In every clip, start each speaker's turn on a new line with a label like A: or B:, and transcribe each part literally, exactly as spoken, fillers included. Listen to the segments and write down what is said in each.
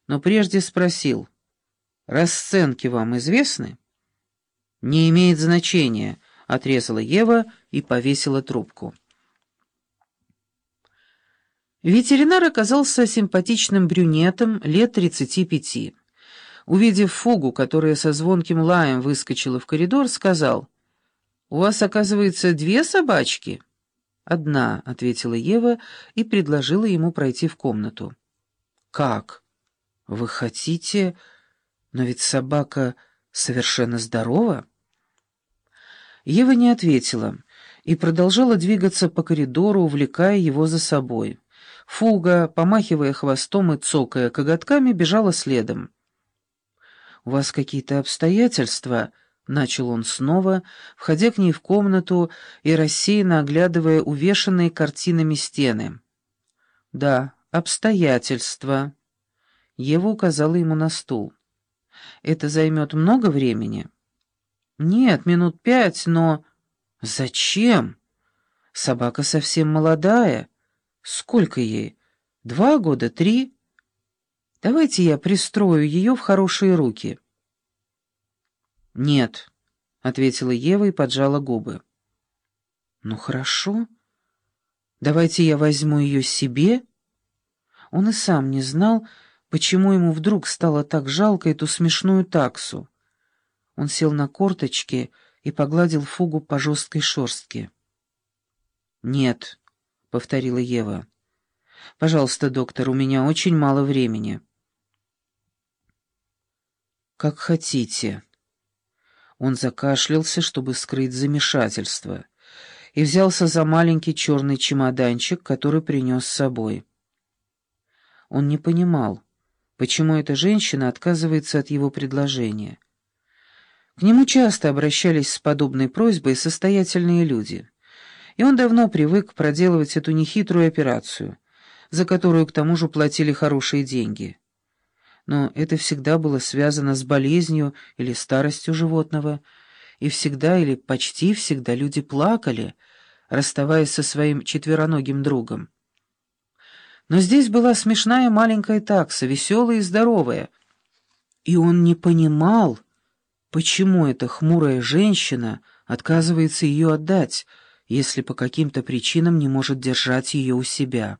A: но прежде спросил: «Расценки вам известны?» «Не имеет значения», — отрезала Ева и повесила трубку. Ветеринар оказался симпатичным брюнетом лет тридцати пяти. Увидев Фугу, которая со звонким лаем выскочила в коридор, сказал: «У вас, оказывается, две собачки?» «Одна», — ответила Ева и предложила ему пройти в комнату. «Как? Вы хотите? Но ведь собака совершенно здорова». Ева не ответила и продолжала двигаться по коридору, увлекая его за собой. Фуга, помахивая хвостом и цокая коготками, бежала следом. «У вас какие-то обстоятельства?» — начал он снова, входя к ней в комнату и рассеянно оглядывая увешанные картинами стены. «Да, обстоятельства». Ева указала ему на стул. «Это займет много времени?» «Нет, минут пять, но...» «Зачем? Собака совсем молодая. Сколько ей? Два года, три? Давайте я пристрою ее в хорошие руки». «Нет», — ответила Ева и поджала губы. «Ну хорошо. Давайте я возьму ее себе». Он и сам не знал, почему ему вдруг стало так жалко эту смешную таксу. Он сел на корточки и погладил Фугу по жесткой шерстке. «Нет», — повторила Ева. «Пожалуйста, доктор, у меня очень мало времени». «Как хотите». Он закашлялся, чтобы скрыть замешательство, и взялся за маленький черный чемоданчик, который принес с собой. Он не понимал, почему эта женщина отказывается от его предложения. К нему часто обращались с подобной просьбой состоятельные люди, и он давно привык проделывать эту нехитрую операцию, за которую к тому же платили хорошие деньги. Но это всегда было связано с болезнью или старостью животного, и всегда или почти всегда люди плакали, расставаясь со своим четвероногим другом. Но здесь была смешная маленькая такса, веселая и здоровая, и он не понимал, почему эта хмурая женщина отказывается ее отдать, если по каким-то причинам не может держать ее у себя.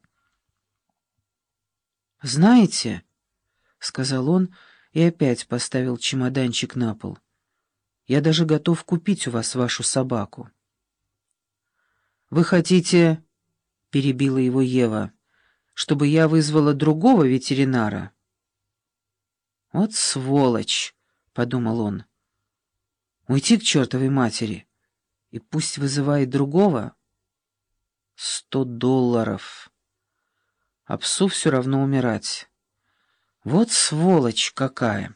A: «Знаете», — сказал он и опять поставил чемоданчик на пол, — «я даже готов купить у вас вашу собаку». «Вы хотите, — перебила его Ева, — чтобы я вызвала другого ветеринара?» «Вот сволочь!» — подумал он. «Уйти к чертовой матери, и пусть вызывает другого. Сто долларов. А псу все равно умирать. Вот сволочь какая!»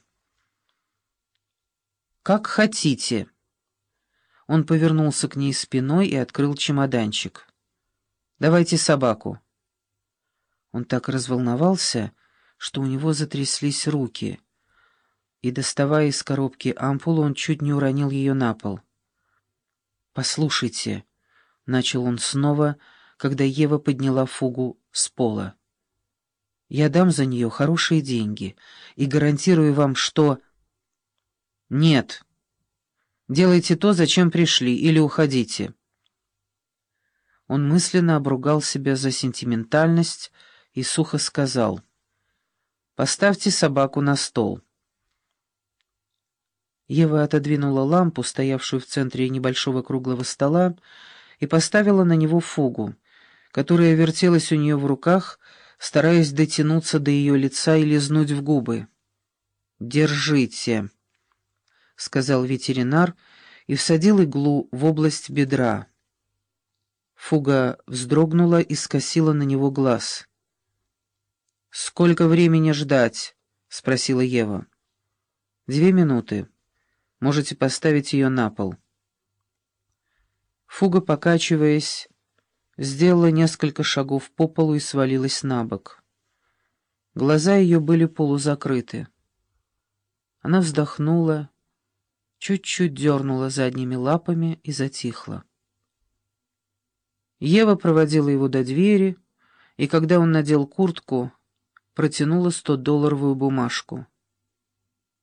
A: «Как хотите». Он повернулся к ней спиной и открыл чемоданчик. «Давайте собаку». Он так разволновался, что у него затряслись руки, и, доставая из коробки ампулу, он чуть не уронил ее на пол. «Послушайте», — начал он снова, когда Ева подняла Фугу с пола. «Я дам за нее хорошие деньги и гарантирую вам, что...» «Нет. Делайте то, зачем пришли, или уходите». Он мысленно обругал себя за сентиментальность и сухо сказал: «Поставьте собаку на стол». Ева отодвинула лампу, стоявшую в центре небольшого круглого стола, и поставила на него Фугу, которая вертелась у нее в руках, стараясь дотянуться до ее лица и лизнуть в губы. «Держите», — сказал ветеринар и всадил иглу в область бедра. Фуга вздрогнула и скосила на него глаз. «Сколько времени ждать?» — спросила Ева. «Две минуты. Можете поставить ее на пол». Фуга, покачиваясь, сделала несколько шагов по полу и свалилась на бок. Глаза ее были полузакрыты. Она вздохнула, чуть-чуть дернула задними лапами и затихла. Ева проводила его до двери, и когда он надел куртку, протянула стодолларовую бумажку.